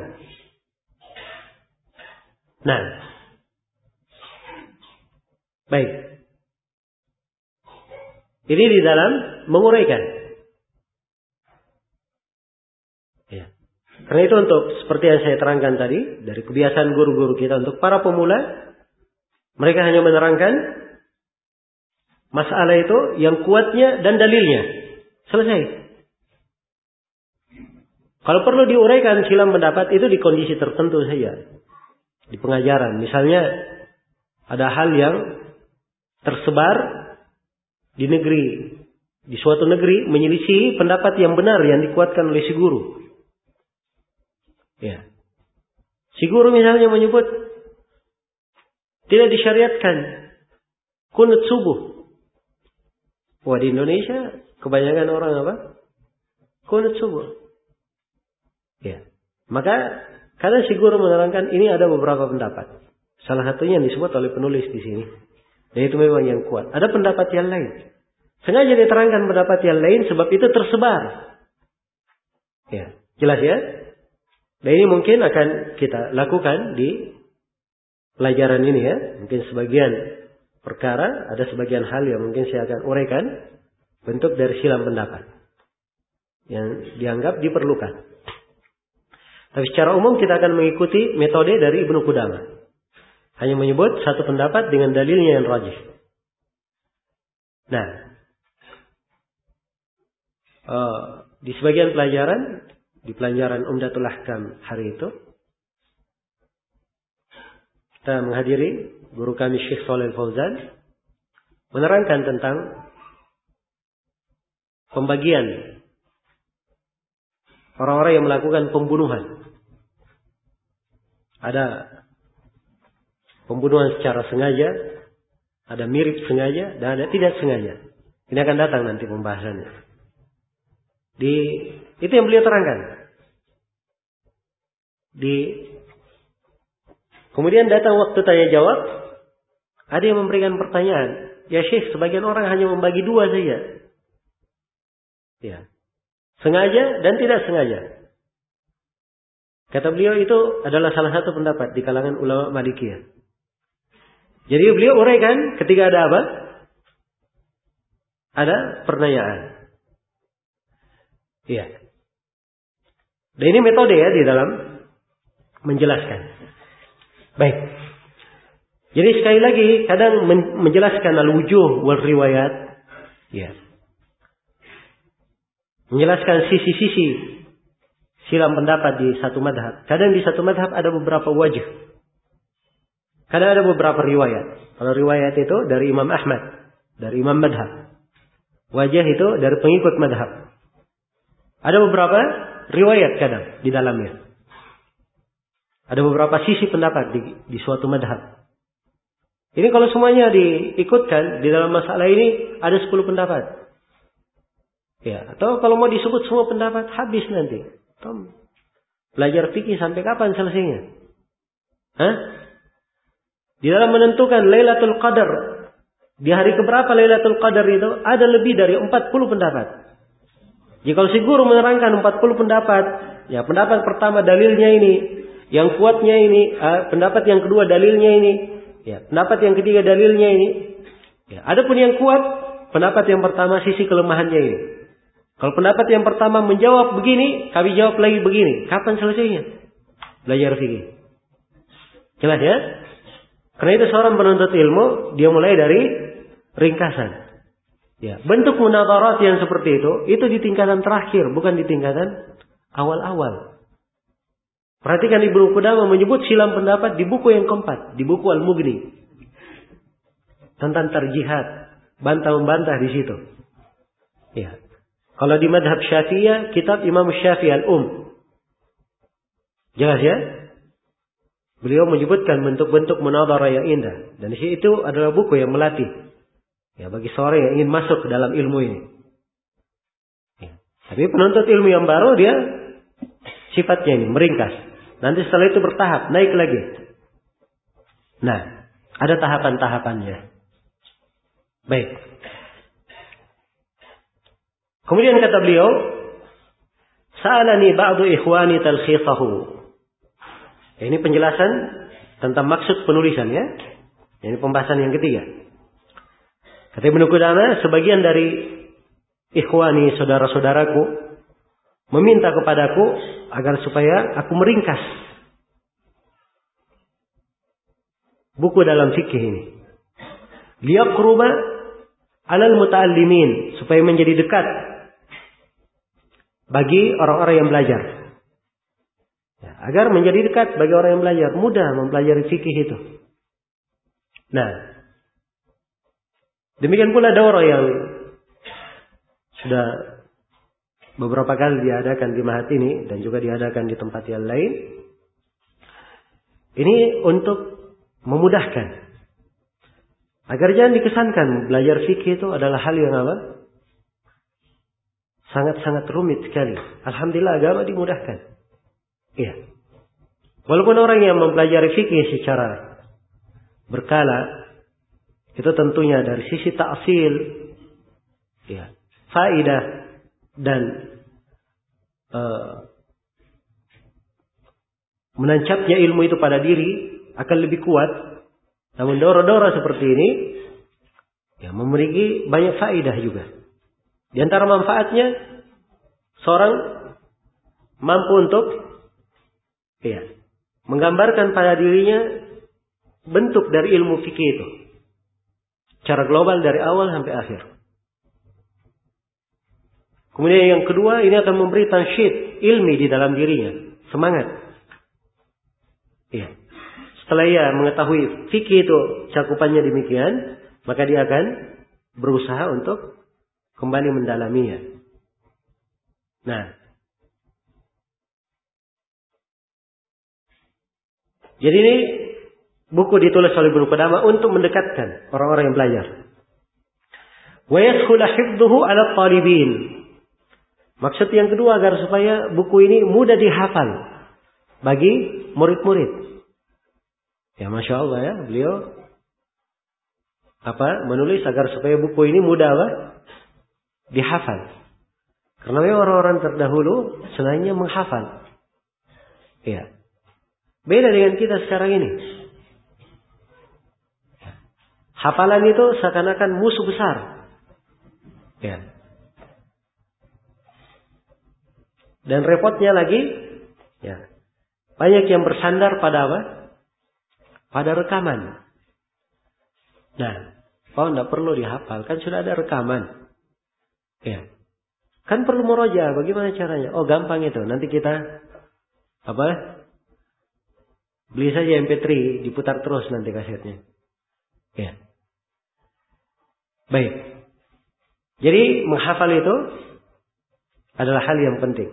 Nah, baik. Ini di dalam menguraikan. Ya. Karena itu untuk seperti yang saya terangkan tadi, dari kebiasaan guru-guru kita untuk para pemula, mereka hanya menerangkan masalah itu yang kuatnya dan dalilnya. Selesai. Kalau perlu diuraikan silang pendapat itu di kondisi tertentu saja. Di pengajaran. Misalnya ada hal yang tersebar di negeri. Di suatu negeri menyelisihi pendapat yang benar yang dikuatkan oleh si guru. Ya. Si guru misalnya menyebut tidak disyariatkan kunut subuh. Wah, di Indonesia kebanyakan orang apa? Kunut subuh. Ya. Maka karena si guru menerangkan ini ada beberapa pendapat. Salah satunya yang disebut oleh penulis di sini. Dan itu memang yang kuat. Ada pendapat yang lain. Sengaja diterangkan pendapat yang lain sebab itu tersebar. Ya, jelas ya? Dan ini mungkin akan kita lakukan di pelajaran ini ya. Mungkin sebagian perkara, ada sebagian hal yang mungkin saya akan uraikan bentuk dari silang pendapat yang dianggap diperlukan. Tapi secara umum kita akan mengikuti metode dari Ibnu Qudamah. Hanya menyebut satu pendapat dengan dalilnya yang rajih. Nah, di sebagian pelajaran, di pelajaran Umdatul Ahkam hari itu, kita menghadiri guru kami Syekh Shalih Fauzan menerangkan tentang pembagian orang-orang yang melakukan pembunuhan. Ada pembunuhan secara sengaja, ada mirip sengaja, dan ada tidak sengaja. Ini akan datang nanti pembahasannya. Itu yang beliau terangkan. Kemudian datang waktu tanya jawab, ada yang memberikan pertanyaan. Ya Syekh, sebagian orang hanya membagi dua saja. Ya. Sengaja dan tidak sengaja. Kata beliau itu adalah salah satu pendapat di kalangan ulama Malikiyah. Jadi beliau uraikan ketika ada apa? Ada pertanyaan. Iya. Dan ini metode ya di dalam menjelaskan. Baik. Jadi sekali lagi kadang menjelaskan al-wujuh wal riwayat. Ya. Menjelaskan sisi-sisi silang pendapat di satu madhab. Kadang di satu madhab ada beberapa wajah. Kadang ada beberapa riwayat. Kalau riwayat itu dari Imam Ahmad, dari Imam Madhab. Wajah itu dari pengikut madhab. Ada beberapa riwayat kadang di dalamnya. Ada beberapa sisi pendapat di suatu madhab. Ini kalau semuanya diikutkan di dalam masalah ini ada 10 pendapat. Ya, atau kalau mau disebut semua pendapat habis nanti. Belajar fikih sampai kapan selesainya? Hah? Di dalam menentukan Lailatul Qadar, di hari keberapa Lailatul Qadar itu ada lebih dari 40 pendapat. Jika si guru menerangkan 40 pendapat, ya pendapat pertama dalilnya ini, yang kuatnya ini, pendapat yang kedua dalilnya ini, ya pendapat yang ketiga dalilnya ini. Ya, adapun yang kuat, pendapat yang pertama sisi kelemahannya ini. Kalau pendapat yang pertama menjawab begini, kami jawab lagi begini. Kapan selesainya? Belajar fikih. Jelas ya? Karena itu seorang penuntut ilmu, dia mulai dari ringkasan. Ya, bentuk munadharat yang seperti itu di tingkatan terakhir, bukan di tingkatan awal-awal. Perhatikan Ibnu Qudamah menyebut silang pendapat di buku yang keempat, di buku Al-Mughni. Tentang tarjihat, bantah-membantah di situ. Ya. Kalau di madhab Syafi'iyah, kitab Imam Syafi'i Al-Um. Jelas ya? Beliau menyebutkan bentuk-bentuk munadharah yang indah. Dan di situ adalah buku yang melatih. Ya, bagi seorang yang ingin masuk ke dalam ilmu ini. Ya. Tapi penuntut ilmu yang baru dia sifatnya ini meringkas. Nanti setelah itu bertahap, naik lagi. Nah, ada tahapan-tahapannya. Baik. Kemudian kata beliau, Sa'alani ba'du ikhwani talkhisahu. Ini penjelasan tentang maksud penulisan ya. Ini pembahasan yang ketiga. Kata Ibnu Qudamah, sebagian dari ikhwani, saudara-saudaraku, meminta kepadaku agar supaya aku meringkas buku dalam fikih ini. Liyaqruba 'alal muta'allimin, supaya menjadi dekat bagi orang-orang yang belajar. Ya, agar menjadi dekat bagi orang yang belajar, mudah mempelajari fikih itu. Nah, demikian pula daurah yang sudah beberapa kali diadakan di Mahat ini dan juga diadakan di tempat yang lain. Ini untuk memudahkan, agar jangan dikesankan belajar fikih itu adalah hal yang apa? Sangat-sangat rumit sekali. Alhamdulillah agama dimudahkan. Iya. Walaupun orang yang mempelajari fikih secara berkala, itu tentunya dari sisi ta'sil, ya, faidah dan menancapnya ilmu itu pada diri akan lebih kuat. Namun daurah-daurah seperti ini ya memiliki banyak faidah juga. Di antara manfaatnya, seorang mampu untuk ya menggambarkan pada dirinya bentuk dari ilmu fikih itu secara global dari awal sampai akhir. Kemudian yang kedua, ini akan memberi tansyid ilmi di dalam dirinya, semangat. Iya. Setelah ia mengetahui fikih itu cakupannya demikian, maka dia akan berusaha untuk kembali mendalaminya. Nah, jadi ini buku ditulis oleh Ibnu Qudamah untuk mendekatkan orang-orang yang belajar. Wa yaskhula hifdhuhu 'ala talibin. Maksud yang kedua, agar supaya buku ini mudah dihafal bagi murid-murid. Ya, Masya Allah ya, beliau menulis agar supaya buku ini mudah dihafal. Karena orang-orang terdahulu senangnya menghafal. Ya. Beda dengan kita sekarang ini. Hafalan itu seakan-akan musuh besar. Ya. Dan repotnya lagi, ya, banyak yang bersandar pada apa? Pada rekaman. Nah, tidak perlu dihafal, kan sudah ada rekaman. Ya. Kan perlu murojaah, bagaimana caranya? Oh, gampang itu. Nanti kita beli saja MP3, diputar terus nanti kasetnya. Ya. Baik. Jadi menghafal itu adalah hal yang penting.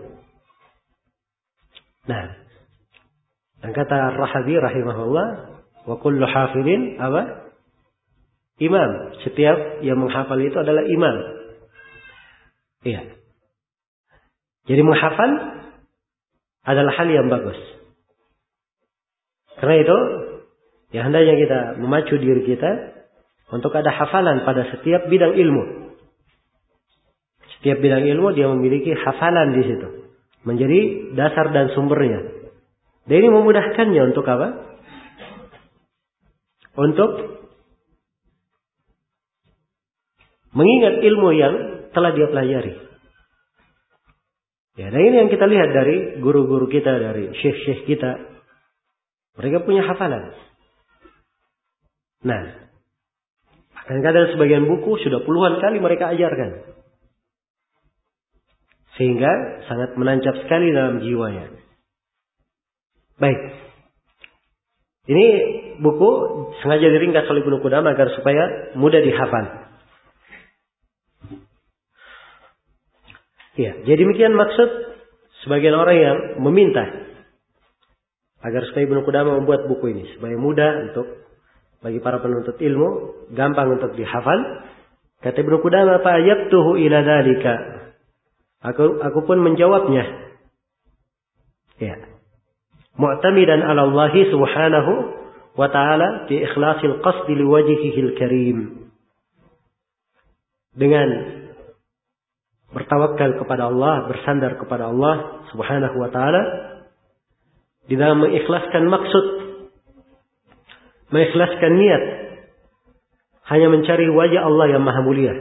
Nah, dan kata Ar-Rahabi rahimahullah, wa kullu hafidin imam. Setiap yang menghafal itu adalah imam. Iya. Jadi menghafal adalah hal yang bagus. Karena itu, ya hendaknya kita memacu diri kita untuk ada hafalan pada setiap bidang ilmu. Setiap bidang ilmu dia memiliki hafalan di situ, menjadi dasar dan sumbernya. Dan ini memudahkannya untuk apa? Untuk mengingat ilmu yang telah dia pelajari. Ya, dan ini yang kita lihat dari guru-guru kita, dari syekh-syekh kita. Mereka punya hafalan. Nah, kadang-kadang sebagian buku sudah puluhan kali mereka ajarkan. Sehingga sangat menancap sekali dalam jiwanya. Baik. Ini buku sengaja diringkas oleh Ibnu Qudamah agar supaya mudah dihafal. Ya, jadi demikian maksud sebagian orang yang meminta agar supaya Ibnu Qudamah membuat buku ini supaya mudah untuk bagi para penuntut ilmu, gampang untuk dihafal. Kata Ibnu Qudamah, fa ayabtuhu ila dzalika. Aku pun menjawabnya. Ya. Mu'tamidan 'ala Allah Subhanahu wa ta'ala fi ikhlasil qasd liwajhihil karim. Dengan bertawakal kepada Allah, bersandar kepada Allah Subhanahu wa taala di dalam mengikhlaskan maksud, mengikhlaskan niat hanya mencari wajah Allah yang maha mulia.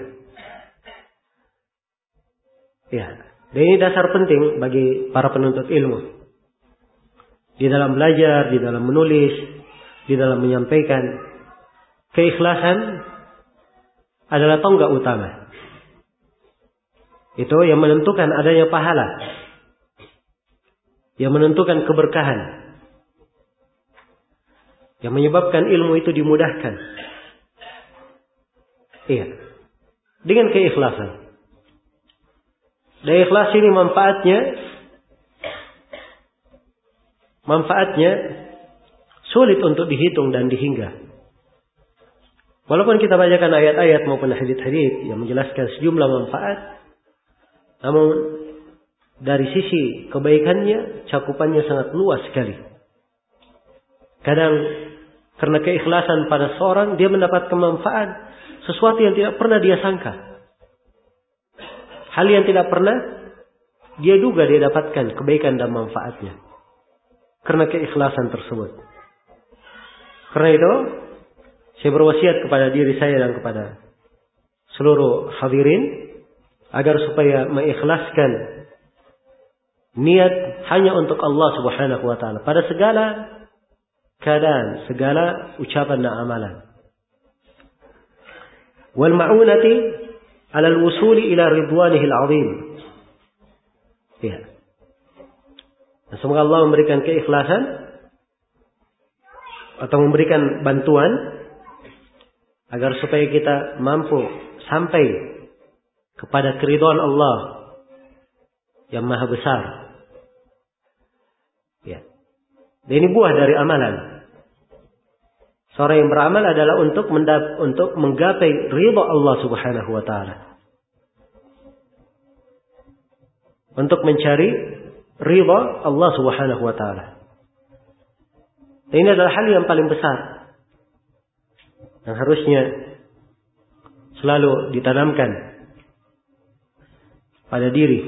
Ya, dan ini dasar penting bagi para penuntut ilmu. Di dalam belajar, di dalam menulis, di dalam menyampaikan, keikhlasan adalah tonggak utama. Itu yang menentukan adanya pahala, yang menentukan keberkahan, yang menyebabkan ilmu itu dimudahkan. Iya, dengan keikhlasan. Dan ikhlas ini manfaatnya sulit untuk dihitung dan dihingga. Walaupun kita bacakan ayat-ayat maupun hadits-hadits yang menjelaskan sejumlah manfaat, namun dari sisi kebaikannya, cakupannya sangat luas sekali. Kadang karena keikhlasan pada seorang, dia mendapatkan manfaat sesuatu yang tidak pernah dia sangka. Hal yang tidak pernah dia duga dia dapatkan kebaikan dan manfaatnya karena keikhlasan tersebut. Karena itu, saya berwasiat kepada diri saya dan kepada seluruh hadirin agar supaya mengikhlaskan niat hanya untuk Allah Subhanahu wa taala pada segala keadaan, segala ucapan dan amalan. Wal ma'unati 'ala al-wusuli ila ridwanihil 'azim. Ya. Nah, semoga Allah memberikan keikhlasan atau memberikan bantuan agar supaya kita mampu sampai kepada keridhaan Allah yang maha besar. Ya. Dan ini buah dari amalan. Seorang yang beramal adalah untuk menggapai ridha Allah Subhanahu wa taala. Untuk mencari ridha Allah Subhanahu wa taala. Dan ini adalah hal yang paling besar yang harusnya selalu ditanamkan pada diri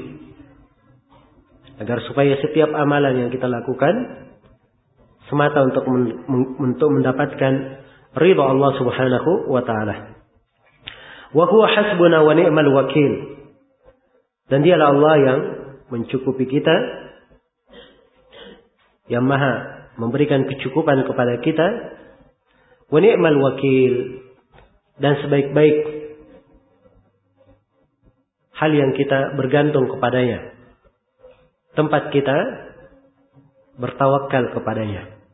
agar supaya setiap amalan yang kita lakukan semata untuk mendapatkan ridha Allah Subhanahu wa taala. Wa huwa hasbuna wa ni'mal wakil. Dan dialah Allah yang mencukupi kita, yang maha memberikan kecukupan kepada kita. Wa ni'mal wakil, dan sebaik-baik hal yang kita bergantung kepadanya, tempat kita bertawakal kepadanya.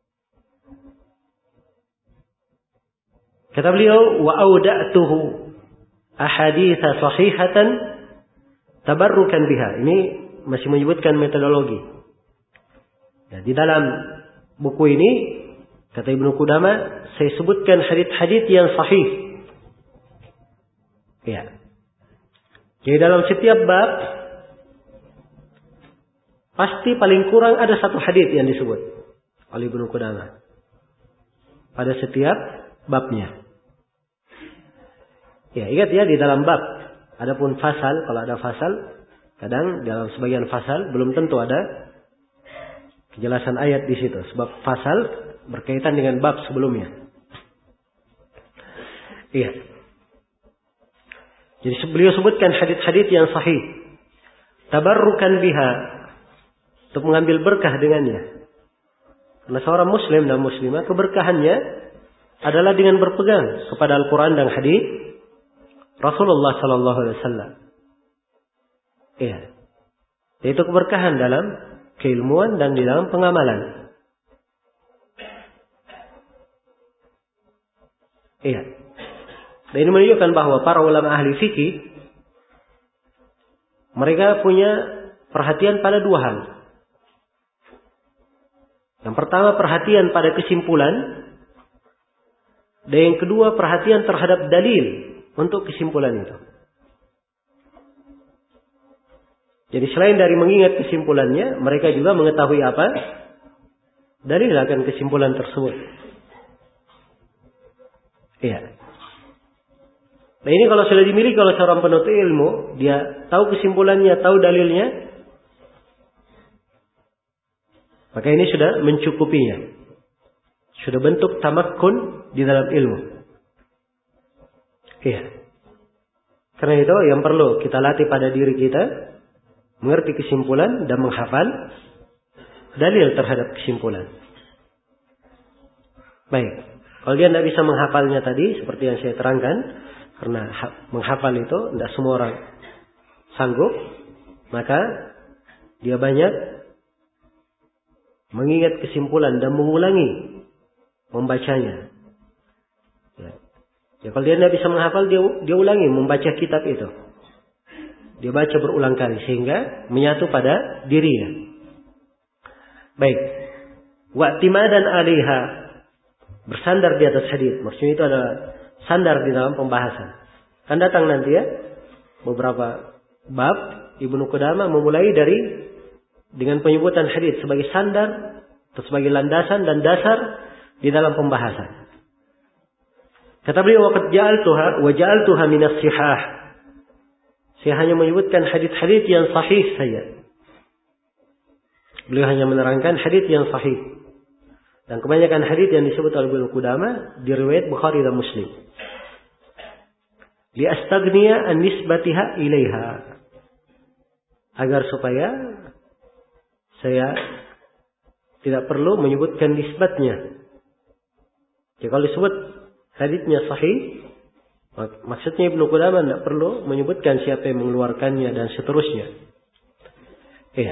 Kata beliau, wa auda'tuhu ahaditsa sahihatan tabarrukan biha. Ini masih menyebutkan metodologi. Nah, di dalam buku ini, kata Ibnu Qudamah, saya sebutkan hadits-hadits yang sahih. Ya. Jadi dalam setiap bab pasti paling kurang ada satu hadits yang disebut oleh Ibnu Qudamah pada setiap babnya. Ya, ingat ya, di dalam bab. Adapun fasal, kalau ada fasal, kadang dalam sebagian fasal belum tentu ada kejelasan ayat di situ, sebab fasal berkaitan dengan bab sebelumnya. Iya. Jadi beliau sebutkan hadits-hadits yang sahih. Tabarrukan biha, untuk mengambil berkah dengannya. Karena seorang muslim dan muslimah, keberkahannya adalah dengan berpegang kepada Al-Quran dan hadits Rasulullah sallallahu alaihi wasallam. Iya. Yaitu keberkahan dalam keilmuan dan di dalam pengamalan. Iya. Dan ini menunjukkan bahwa para ulama ahli fikih mereka punya perhatian pada dua hal. Yang pertama, perhatian pada kesimpulan, dan yang kedua, perhatian terhadap dalil untuk kesimpulan itu. Jadi selain dari mengingat kesimpulannya, mereka juga mengetahui apa dalil akan kesimpulan tersebut. Iya. Nah ini kalau sudah dimiliki oleh seorang penuntut ilmu, dia tahu kesimpulannya, tahu dalilnya, maka ini sudah mencukupinya. Sudah bentuk tamakkun di dalam ilmu. Iya. Karena itu yang perlu kita latih pada diri kita, mengerti kesimpulan dan menghafal dalil terhadap kesimpulan. Baik. Kalau dia tidak bisa menghafalnya tadi, seperti yang saya terangkan, karena menghafal itu tidak semua orang sanggup, maka dia banyak mengingat kesimpulan dan mengulangi membacanya. Ya, kalau dia tidak bisa menghafal, dia ulangi membaca kitab itu. Dia baca berulang kali sehingga menyatu pada dirinya. Baik. Wa'timadan 'alaiha, bersandar di atas hadis. Maksudnya itu adalah sandar di dalam pembahasan. Kan datang nanti ya beberapa bab Ibnu Qudamah memulai dengan penyebutan hadis sebagai sandar atau sebagai landasan dan dasar di dalam pembahasan. Kata beliau, waqad ja'altuha min as-sihah. Saya hanya menyebutkan hadis-hadis yang sahih saja. Beliau hanya menerangkan hadis yang sahih. Dan kebanyakan hadis yang disebut oleh Ibnu Qudamah diriwayat Bukhari dan Muslim. Li astaghniya an nisbatiha ilaiha. Agar supaya saya tidak perlu menyebutkan nisbatnya. Jadi kalau disebut hadisnya sahih, maksudnya Ibnu Qudamah tidak perlu menyebutkan siapa yang mengeluarkannya dan seterusnya. Iya.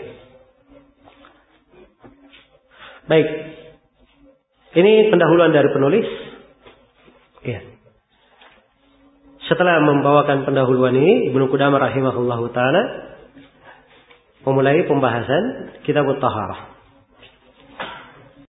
Baik. Ini pendahuluan dari penulis. Iya. Setelah membawakan pendahuluan ini, Ibnu Qudamah rahimahullahu taala memulai pembahasan Kitab At-Taharah.